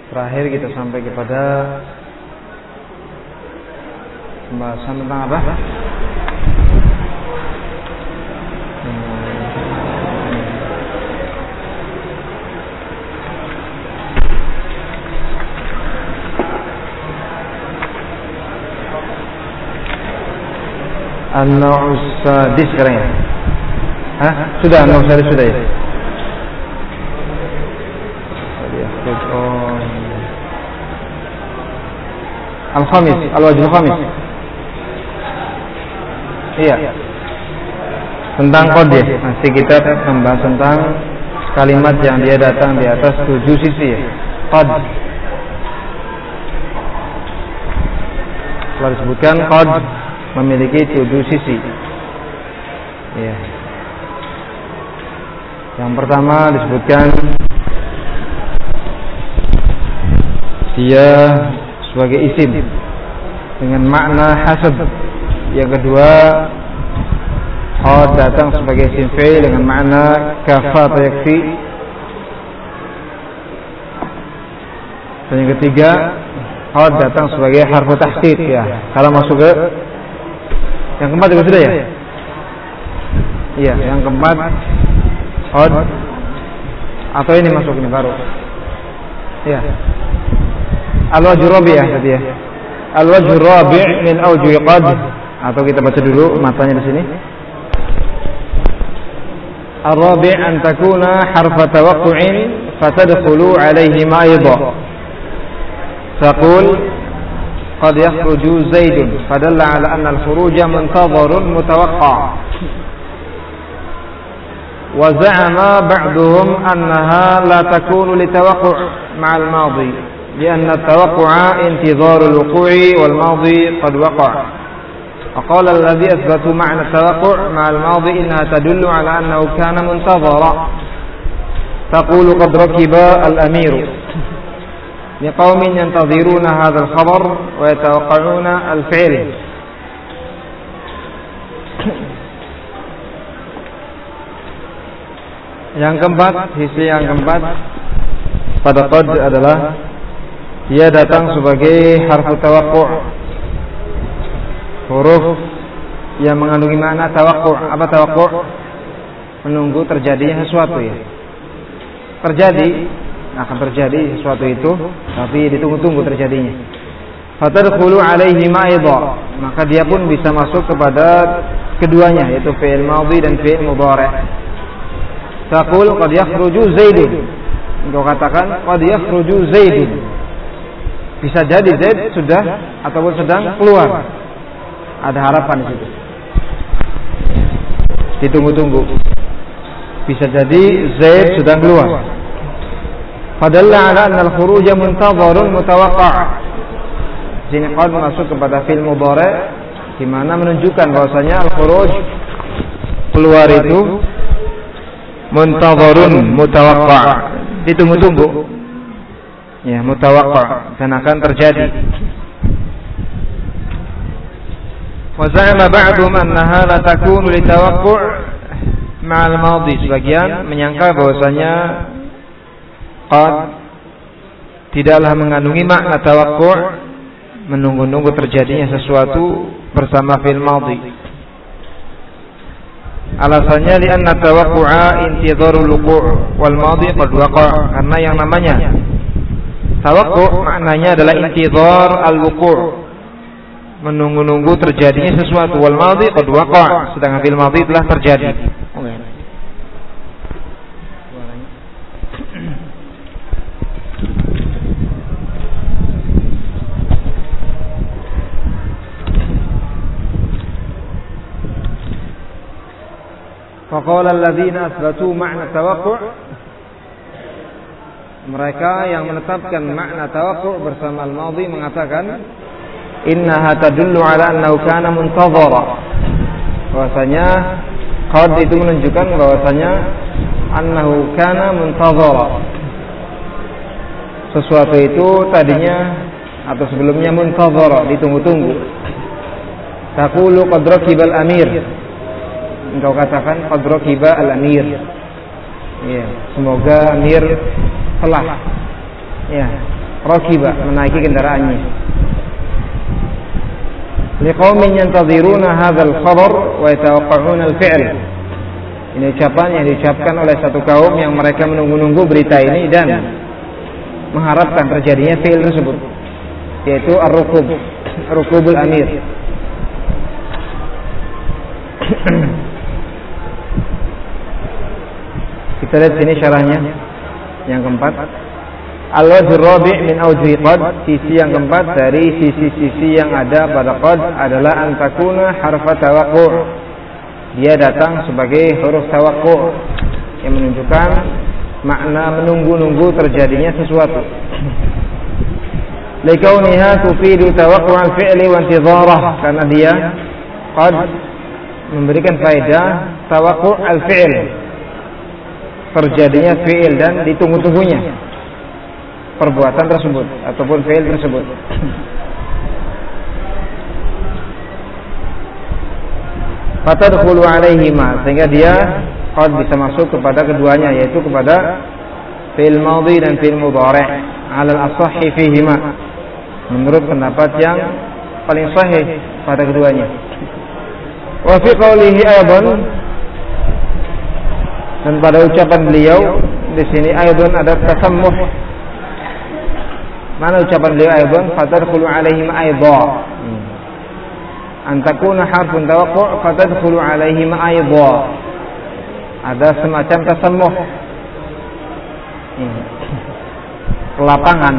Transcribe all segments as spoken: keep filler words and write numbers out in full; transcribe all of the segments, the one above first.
terakhir kita sampai kepada pembahasan tentang apa? An-Naw'us Sadis sekarang ya? Hah? Sudah, An-Naw'us Sadis sudah ya? Oh. Al-Khamis, Al-Wajhul Khamis. Iya. Tentang qad ya. Masih kita membahas tentang kalimat yang dia datang di atas tujuh sisi ya. Qad. Telah disebutkan qad memiliki tujuh sisi. Ya. Yang pertama disebutkan dia sebagai isim dengan makna hasab. Yang kedua, qad datang sebagai isim fi'il dengan makna kafa atau yakfi. Dan yang ketiga, qad datang sebagai harfu tahqiq ya. Kalau masuk ke yang keempat juga sudah ya? Iya, yang keempat qad atau ini masuk ini baru. Iya. Al-wajhu rabi' ya tadi ya. Al-wajhu rabi' min awjuh qad, atau kita baca dulu matanya di sini. Ar-rabi' an takuna harfa tawaqqu'in fatadkhulu alayhi ma aydha. Taqul qad yakhruju Zaidun fadalla ala anna al-khuruja muntadharun mutawaqqa'. Wa za'ama ba'duhum annaha la takunu litawaqqu'u ma'al madi. لأن التوقع انتظار الوقوع والماضي قد وقع. وقال الذي أثبتوا معنى التوقع مع الماضي إنها تدل على أنه كان منتظرا. تقول قد ركب الأمير لقوم ينتظرون هذا الخبر ويتوقعون الفعل. Yang keempat, sisi yang keempat pada qad adalah dia datang sebagai harfu tawaqqu'u, huruf yang mengandungi makna tawaqqu'u. Apa tawaqqu'u? Menunggu terjadinya sesuatu ya. Terjadi, akan terjadi sesuatu itu, tapi ditunggu-tunggu terjadinya. Fatadkhulu alaihi ma'idha, maka dia pun bisa masuk kepada keduanya, yaitu fi'il madhi dan fi'il mudhari'. Taqul qad yakhruju Zaidun, engkau katakan qad yakhruju Zaidun. Bisa jadi Zaid sudah ataupun sedang keluar. Ada harapan di situ. Ditunggu-tunggu. Bisa jadi Zaid sedang keluar. Fadalla ala anna al-khuruja muntadharun mutawaqqa'. Sini qad masuk kepada fi'il mudhari' di mana menunjukkan bahwasanya al-khuruj keluar itu muntadharun mutawaqqa', ditunggu-tunggu. Ya, mutawaqqa' dan akan terjadi. Wa za'ama ba'dhum annaha la takunu litawaqqa' ma'al madhi. Sebagian menyangka bahwasanya qad tidaklah mengandungi makna tawaqqa', menunggu-nunggu terjadinya sesuatu bersama fil madhi. Alasannya li'anna tawaqqu'a intidharul wuqu' wal madhi qad waqa', karena yang namanya tawaqqu'u maknanya adalah intidhar al-wuqu', menunggu-nunggu terjadinya sesuatu, wal madhi qad waqa', sedangkan fil madhi telah terjadi. Faqala alladziina athbatu ma'na tawaqqu'u, mereka yang menetapkan makna tawaqqu'u bersama al-madhi mengatakan innaha tadullu ala annahu kana muntadhara, bahwasanya qad itu menunjukkan bahwasanya annahu kana muntadhara, sesuatu itu tadinya atau sebelumnya muntadhara, ditunggu-tunggu. Taqulu qad rakiba al-amir, engkau katakan qad rakiba al-amir, ya, semoga amir telah, ya, rakiba, menaiki kendaraannya. Liqaumin yantaziruna hadzal khabar wa yatawaqqa'una al-fi'l. Ini ucapan yang diucapkan oleh satu kaum yang mereka menunggu-nunggu berita ini dan mengharapkan terjadinya fi'il tersebut, yaitu ar-rukub, rukubul amir. Kita lihat sini syarahnya yang keempat. Al-wajh rabi' min awjuhi qad, sisi yang keempat dari sisi-sisi yang ada pada qad adalah an takuna harfa tawaqqu'u. Dia datang sebagai huruf tawaqqu'u yang menunjukkan makna menunggu-nunggu terjadinya sesuatu. Likauniha tufidu tawaqqu'u al-fi'li wa intidharah, karena dia qad memberikan faedah tawaqqu'u al-fi'l, terjadinya fi'il dan ditunggu-tunggunya perbuatan tersebut ataupun fi'il tersebut. Fatadkhulu alaihima, sehingga dia qad bisa masuk kepada keduanya, yaitu kepada fi'il madhi dan fi'il mudhari' ala al-asahhi fihima, menurut pendapat yang paling sahih pada keduanya. Wa fi qawlihi aidan, dan pada ucapan beliau di sini aidan ada tasammuh. Mana ucapan beliau aidan? Fatadkhulu alaihim aidha. An takuna harfun tawaqqu'u fatadkhulu alaihim aidha. Ada semacam tasammuh. Kelapangan.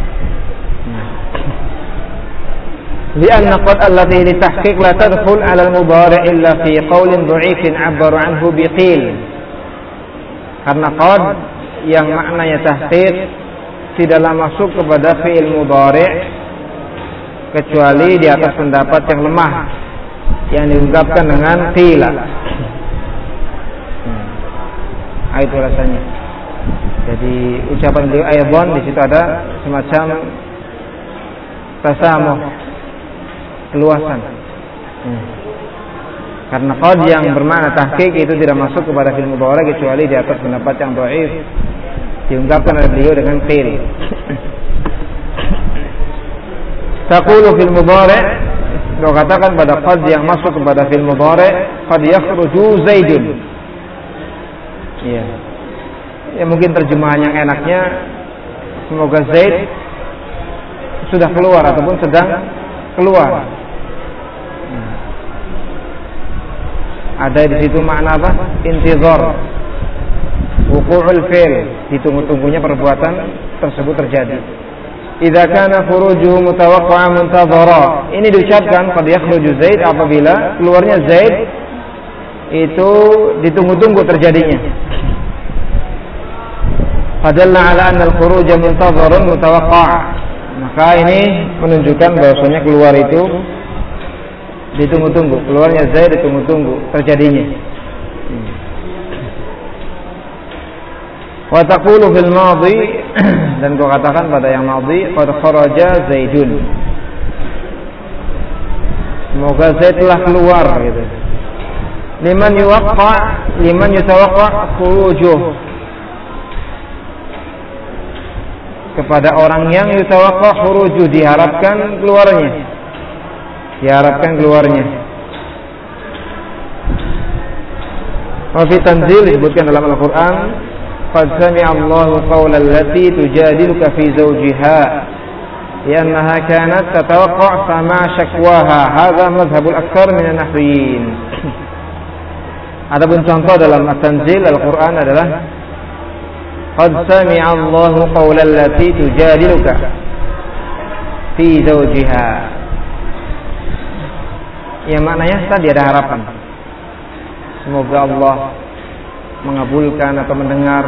Lianna qad allati litahqiq la tadkhul ala al-mudhari' illa fi qawlin dha'ifin 'abbaru 'anhu biqil. Karena qad yang maknanya tahqiq tidaklah masuk kepada fi'il mudhari' kecuali di atas pendapat yang lemah yang diungkapkan dengan qila. Hmm. Itu rasanya. Jadi ucapan beliau aidan di situ ada semacam tasamuh, keluasan. Hmm. Karena qad yang bermakna tahqiq itu tidak masuk kepada fi'il mudhari' kecuali di atas pendapat yang dhaif diungkapkan oleh beliau dengan qil. Taqulu fil mudhari', kau katakan pada qad yang masuk kepada fil mudhari', qad yakhruju zaidun. Iya. Ya mungkin terjemahan yang enaknya semoga Zaid sudah keluar ataupun sedang keluar. Ada di situ makna apa? Intizar, wuqu'ul fi'l, ditunggu-tunggunya perbuatan tersebut terjadi. Idza kana khurujuhu mutawaqqa'an muntadhara. Ini diucapkan qad yakhruju Zaid apabila keluarnya Zaid itu ditunggu-tunggu terjadinya. Fadalla 'ala anna al-khuruj muntadharun mutawaqqa'. Maka ini menunjukkan bahwasanya keluar itu ditunggu-tunggu, keluarnya Zaid ditunggu-tunggu terjadinya. Wa taqulu fil madhi, dan kau katakan pada yang madhi qad kharaja Zaidun. Semoga Zaid telah keluar gitu. Liman yuwaqqa, liman yutawaqqa khurujuh, kepada orang yang yutawaqqa khurujuh, diharapkan keluarnya. Diharapkan keluarnya. Wa fi tanzil disebutkan dalam Al-Qur'an, qad sami'a Allahu qawla allati tujadiluka fi zawjiha li'annaha kanat tatawaqqa' sama shakwaha. Hadha madhhabul aktsar min an-nahwiyyin. Adapun contoh dalam At-Tanzil Al-Qur'an adalah qad sami'a Allahu qawla allati tujadiluka fi zawjiha. Yang maknanya tadi ada harapan. Semoga Allah mengabulkan atau mendengar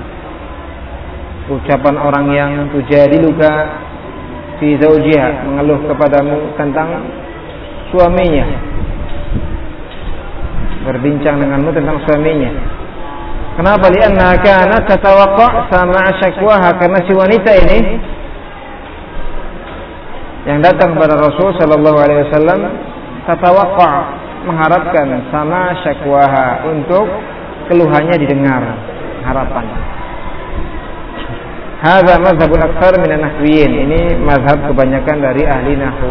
ucapan orang yang tujadiluka fi zawjiha, mengeluh kepadamu tentang suaminya, berbincang denganmu tentang suaminya. Kenapa? Li'anna kanat tatawaqqa' sama syakwaha, karena si wanita ini yang datang kepada Rasul sallallahu alaihi wasallam tatawaqqa', mengharapkan sama syakwaha, untuk keluhannya didengar, harapan. Hadza mazhabul aktsar minan nahwiyin. Ini mazhab kebanyakan dari ahli nahwu.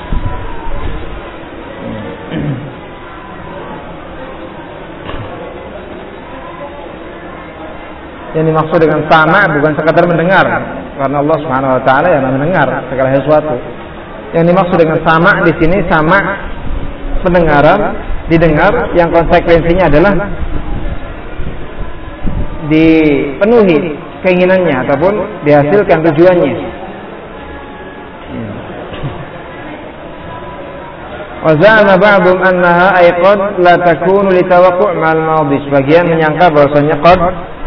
Yang dimaksud dengan sama bukan sekadar mendengar, karena Allah Subhanahu wa taala yang mendengar segala sesuatu. Yang dimaksud dengan sama di sini sama pendengaran, didengar yang konsekuensinya adalah dipenuhi keinginannya ataupun dihasilkan tujuannya. Wa za'ama ba'dhum annaha ay qad la takunu li tawaqu' ma'al madhi. Sebagian menyangka bahwasanya qad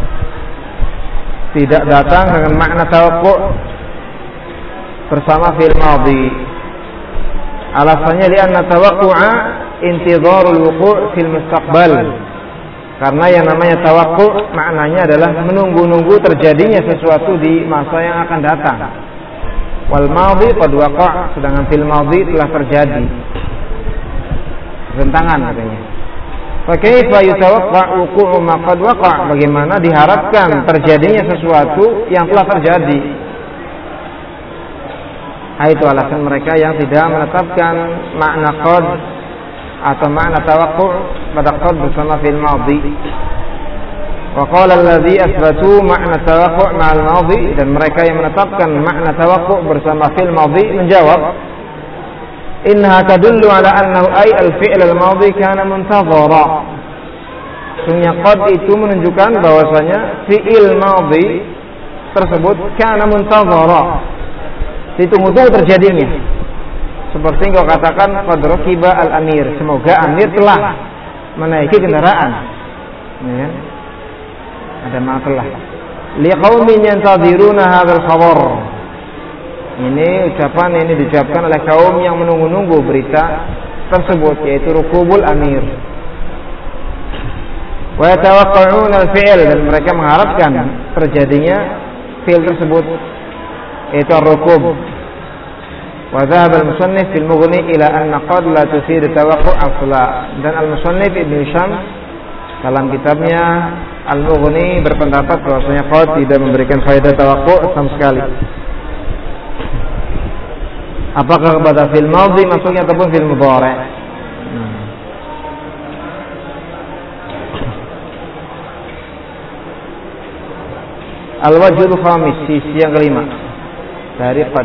tidak datang dengan makna tawaqu' bersama fi'il madhi. Alasannya li'anna tawaqqu'a intidharul wuqu' fil mustaqbal. Karena yang namanya tawaqu' maknanya adalah menunggu-nunggu terjadinya sesuatu di masa yang akan datang. Wal madhi qad waqa', sedangkan fil madhi telah terjadi. Bentangan katanya. Fa kaifa yutawaqqa' wuqu'u ma qad waqa'? Bagaimana diharapkan terjadinya sesuatu yang telah terjadi? Itu alasan mereka yang tidak menetapkan makna qad atau makna tawaqu' pada qad bersama fil madhi. Wa qala alladhi athbatu makna tawaqu' ma'al madhi, dan mereka yang menetapkan makna tawaqu' bersama fil madhi menjawab, innaha tadullu ala annahu ay al-fi'l al-madhi kana muntazara. Sungguhnya qad itu menunjukkan bahwasanya fi'il madhi tersebut kana muntazara, ditunggu-tunggu terjadinya. Seperti engkau katakan qad rakiba al-amir, semoga amir telah menaiki kendaraan. Ya. Ada makna telah. Liqaumin yantaziruna hadzal khabar. Ini ucapan ini diucapkan oleh kaum yang menunggu-nunggu berita tersebut, yaitu rukubul amir. Wa yatawaqqa'una al-fi'l, dan mereka mengharapkan terjadinya fi'il tersebut, yaitu ar-rukub. Wa dhahaba al-musannif fil mughni ila anna qad la tufid tawaqqu'an asla. Dan al-musannif Ibnu Hisham dalam kitabnya Al-Mughni berpendapat bahwasanya qad tidak memberikan faedah tawaqqu'an sama sekali. Apakah kepada fil madhi maksudnya ataupun fil mudhari'? Hmm. Al-wajhul khamis, sisi yang kelima dari qad.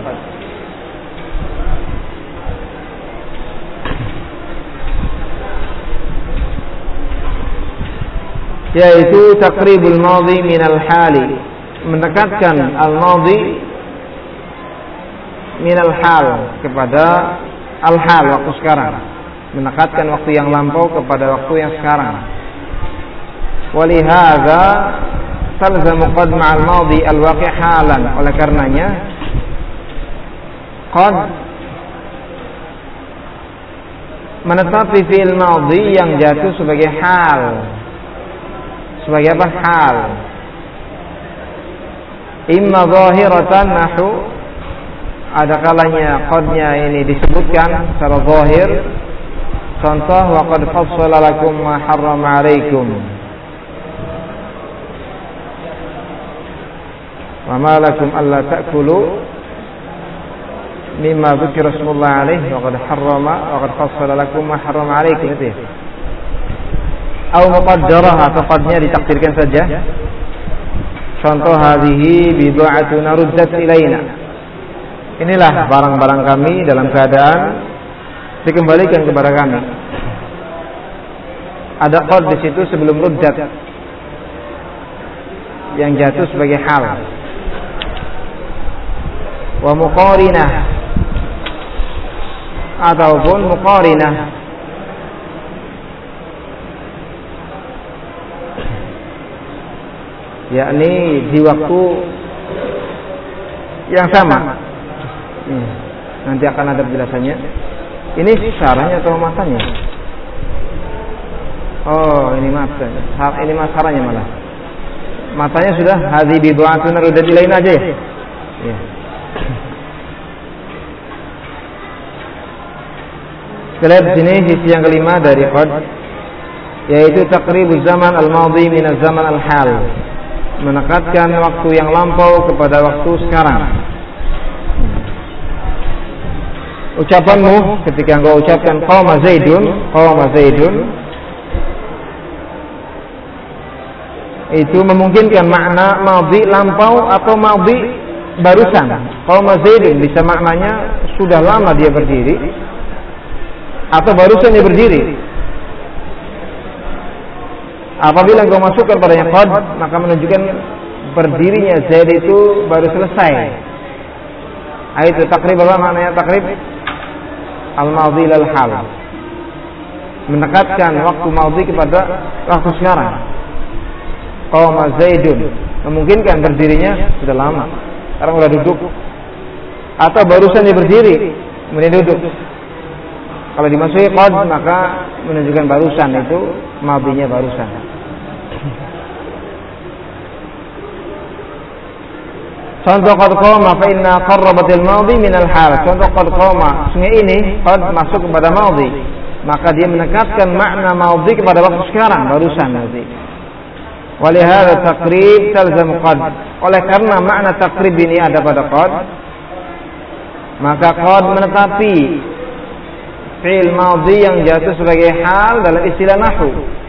Yaitu taqribul madhi minal hali, mendekatkan al-madhi minal hal kepada al-hal, waktu sekarang, mendekatkan waktu yang lampau kepada waktu yang sekarang. Walihadza talzamu qad ma'al madhi al-waqi' halan, oleh karenanya qad menetapi fi'il madhi yang jatuh sebagai hal. Sebagai apa? Hal. Imma zahiratan nahu, ada kalanya qadnya ini disebutkan secara zahir. Contoh, wa qad fassala lakum ma harrama 'alaikum. Wa ma lakum alla ta'kulu mimma dzukira ismullah 'alaihi wa qad harrama wa qad fassala lakum ma harrama 'alaikum. Itu ya. Atau muqaddarah, atau qadnya ditakdirkan saja. Contoh, hadhihi bid'atuna ruddat ilaina. Inilah barang-barang kami dalam keadaan dikembalikan kepada kami. Ada qad di situ sebelum ruddat yang jatuh sebagai hal. Wa muqarinah, ataupun muqarinah, yakni di waktu yang sama. Hmm. Nanti akan ada penjelasannya. Ini syarahnya atau matanya? Oh, ini matanya. Ini masaranya malah. Matanya sudah hadhi bid'atun ruddat ilaina aja ya. Ya. Kita lihat sini sisi yang kelima dari qad, yaitu taqribuz zaman al-madhi min az-zaman al-hal, menekatkan waktu yang lampau kepada waktu sekarang. Ucapanmu ketika engkau ucapkan qama Zaidun, qama Zaidun, itu memungkinkan makna madhi lampau atau madhi barusan. Qama Zaidun bisa maknanya sudah lama dia berdiri atau barusan dia berdiri. Apabila engkau masukkan padanya qad, maka menunjukkan berdirinya Zaid itu baru selesai. Itu takrib apa maknanya takrib? Al-madhi lal hal. Mendekatkan waktu madhi kepada waktu sekarang. Qama Zaidun memungkinkan berdirinya sudah lama. Sekarang sudah duduk. Atau barusan dia berdiri kemudian duduk. Kalau dimasuki qad maka menunjukkan barusan, itu madhinya barusan. Contoh qad qama fa inna qarrabatil madhi minal hal. Contoh qad qama, sungai ini qad masuk kepada madhi, maka dia menekatkan makna madhi kepada waktu sekarang, barusan nanti. Walihada taqrib talzam qad. Oleh karena makna taqrib ini ada pada qad, maka qad menetapi fi'il madhi yang jatuh sebagai hal dalam istilah nahwu.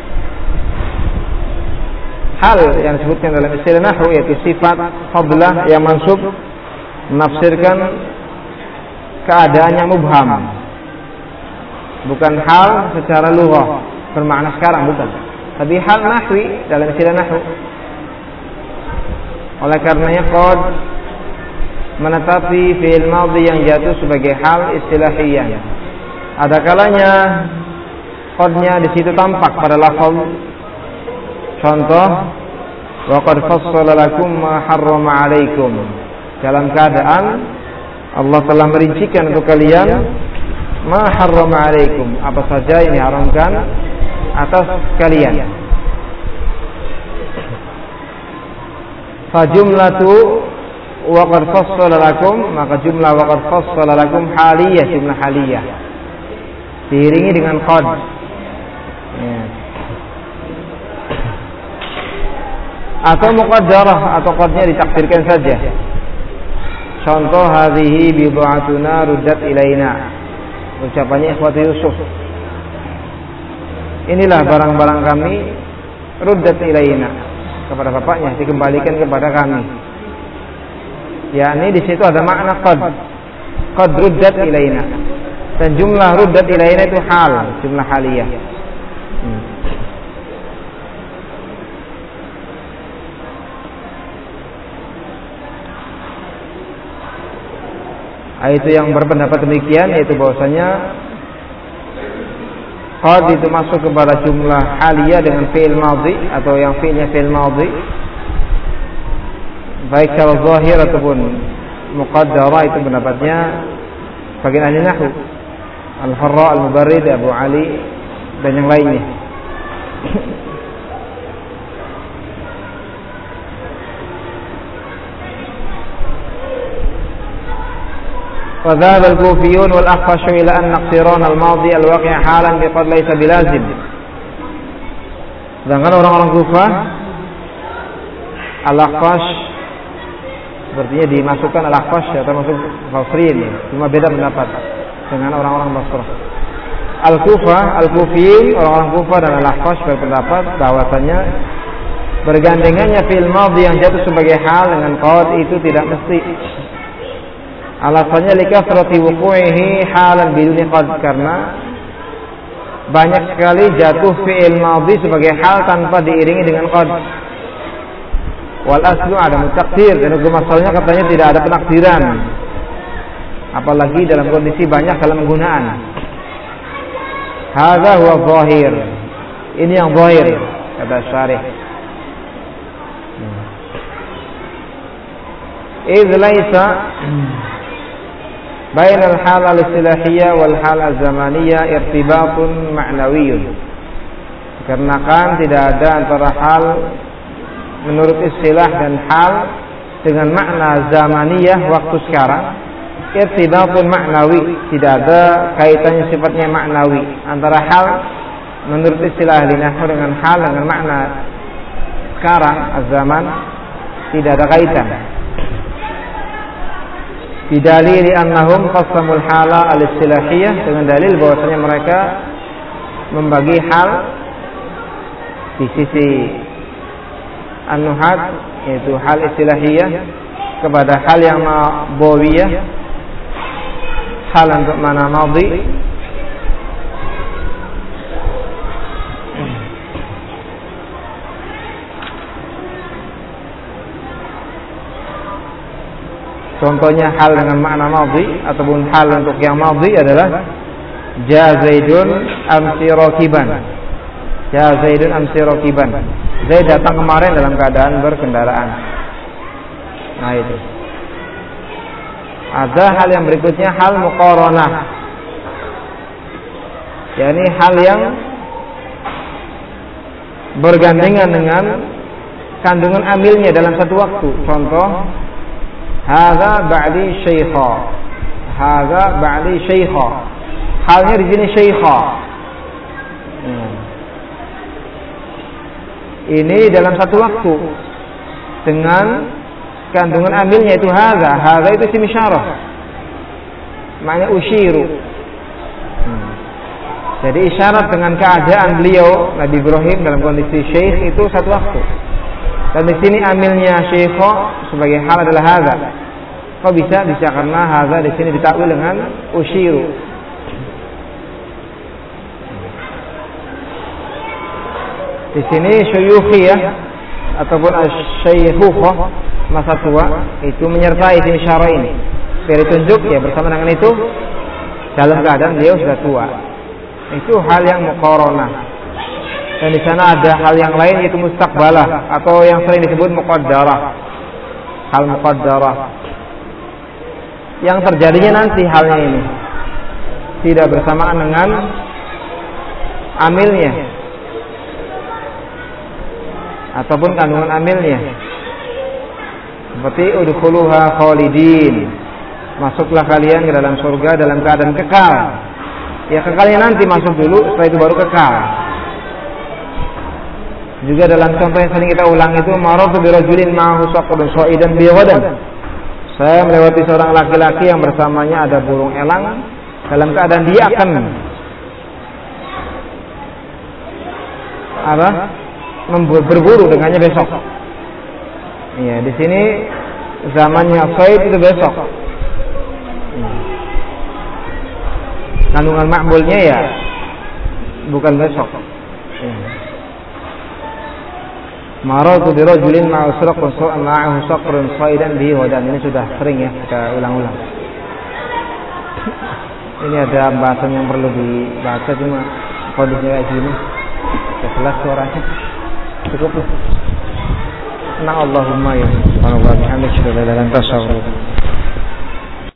Hal yang disebutkan dalam istilah nahwu yaitu sifat fadlah yang mansub menafsirkan keadaan yang mubham. Bukan hal secara lughah bermakna sekarang, bukan. Tapi hal nahwi dalam istilah nahwu. Oleh karenanya qad menetapi fi'il madhi yang jatuh sebagai hal istilahiyah. Ada kalanya qadnya di situ tampak pada lafaz. Contoh, wa qad fassala lakum ma harrama 'alaikum. Dalam keadaan Allah telah merincikan untuk kalian ma harrama 'alaikum, apa saja yang diharamkan atas kalian. Fa jumlatu wa qad fassala lakum, maka jumlah wa qad fassala lakum haliyah, jumlah haliyah. Diiringi dengan qad. Ya. Atau muqaddarah, atau qadnya ditakdirkan saja. Contoh, hadhihi bid'atuna ruddat ilaina. Ucapannya ikhwati Yusuf. Inilah barang-barang kami ruddat ilaina, kepada bapaknya dikembalikan kepada kami. yakni di situ ada makna qad. Qad ruddat ilaina. Dan jumlah ruddat ilaina itu hal, jumlah haliyah. Hmm. Itu yang berpendapat demikian, yaitu bahwasanya qad itu masuk kepada jumlah haliyah dengan fi'il madhi atau yang fi'ilnya fi'il madhi, baik secara zahir ataupun muqaddara. Itu pendapatnya bagian ahli nahwu, Al-Farra, Al-Mubarrid, Abu Ali dan yang lainnya. وذهب الكوفيون والأخفش إلى أن اقتران الماضي الواقع حالا بقد ليس بلازم. Sedangkan orang-orang Kufah, Al-Akhfash sepertinya dimasukkan Al-Akhfash ya, termasuk Basriyin ya. Cuma beda pendapat dengan orang-orang Basrah. Al-Kufah, Al-Kufiyin, orang-orang Kufah dan Al-Akhfash berpendapat bahwasanya bergandengannya fi'il madhi yang jatuh sebagai hal dengan qad itu tidak mesti. Alasannya likasrati wuqu'ihi halan biduni qad, karena banyak sekali jatuh fi'il madhi sebagai hal tanpa diiringi dengan qad. Wal aslu ada mutakdir, dan hukum asalnya katanya tidak ada penakdiran, apalagi dalam kondisi banyak dalam penggunaan. Hadza huwa zahir, ini yang zahir kata syarih. Idz laisa bain al-hal al-istilahiyah wal hal al-zamaniyah irtibatun ma'nawiyyun. Karena kan tidak ada antara hal menurut istilah dan hal dengan makna zamaniyah waktu sekarang. Irtibatun ma'nawi, tidak ada kaitannya sifatnya maknawi antara hal menurut istilah ahli nahwu dengan hal dengan makna sekarang az-zaman tidak ada kaitan. Bidalil annahum qasamul hala al-istilahiyah, dengan dalil bahwasanya mereka membagi hal di sisi an-nuhat, yaitu hal istilahiyah, kepada hal yang ma'bawiyah, hal untuk mana madhi, contohnya hal dengan makna madhi ataupun hal untuk yang madhi adalah ja Zaidun amsi rakiban. Ja Zaidun amsi rakiban. Zaid datang kemarin dalam keadaan berkendaraan. Nah itu. Ada hal yang berikutnya, hal muqaranah. yakni hal yang bergandengan dengan kandungan amilnya dalam satu waktu. Contoh, hadza ba'di syaikha. Hadza ba'di syaikha. Halnya di sini syaikha. Hmm. Ini dalam satu waktu dengan kandungan amilnya itu hadza. Hadza itu isim isyarah. Maknanya usyiru. Hmm. Jadi isyarat dengan keadaan beliau Nabi Ibrahim dalam kondisi syekh itu satu waktu. Dan di sini amilnya syekho sebagai hal adalah hadza. Kok bisa? Bisa karena hadza di sini ditakwil dengan usyiru. Di sini syuyukhiyah ataupun asy-syaykhukhah, masa tua, itu menyertai isim isyarah ini. Beri tunjuk ya bersama dengan itu dalam keadaan beliau sudah tua. Itu hal yang muqaranah. Dan di sana ada hal yang lain yaitu mustaqbalah atau yang sering disebut muqaddarah. Hal muqaddarah yang terjadinya nanti halnya ini tidak bersamaan dengan amilnya ataupun kandungan amilnya. Seperti udkhuluha khalidin, masuklah kalian ke dalam surga dalam keadaan kekal. Ya kekalnya nanti masuk dulu, setelah itu baru kekal. Juga dalam contoh yang sering kita ulang itu, maratu bi rajulin ma'ahu saqrun sha'idan bi ghadan. Saya melewati seorang laki-laki yang bersamanya ada burung elang dalam keadaan dia akan apa? Berburu dengannya besok. Iya, di sini zamannya Said itu besok. Kandungan ma'mulnya ya bukan besok. Maratu bi rajulin ma'ahu saqrun sha'idan bihi wadan. Ini sudah sering ya kita ulang-ulang. Ini ada bahasan yang perlu dibaca, cuma kondisinya kayak gini. Jelas suaranya. Cukup lah. Nah Allahumma ya. Subhanallah bihamdika la ilaha illa anta astaghfiruka.